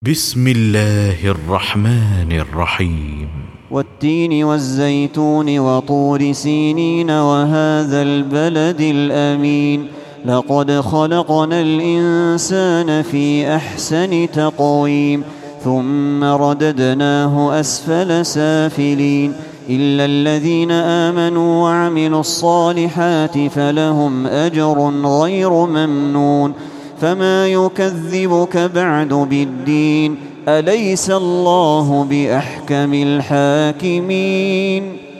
بسم الله الرحمن الرحيم. والتين والزيتون وطور سينين وهذا البلد الأمين لقد خلقنا الإنسان في أحسن تقويم ثم رددناه أسفل سافلين إلا الذين آمنوا وعملوا الصالحات فلهم أجر غير ممنون فما يكذبك بعد بالدين أليس الله بأحكم الحاكمين.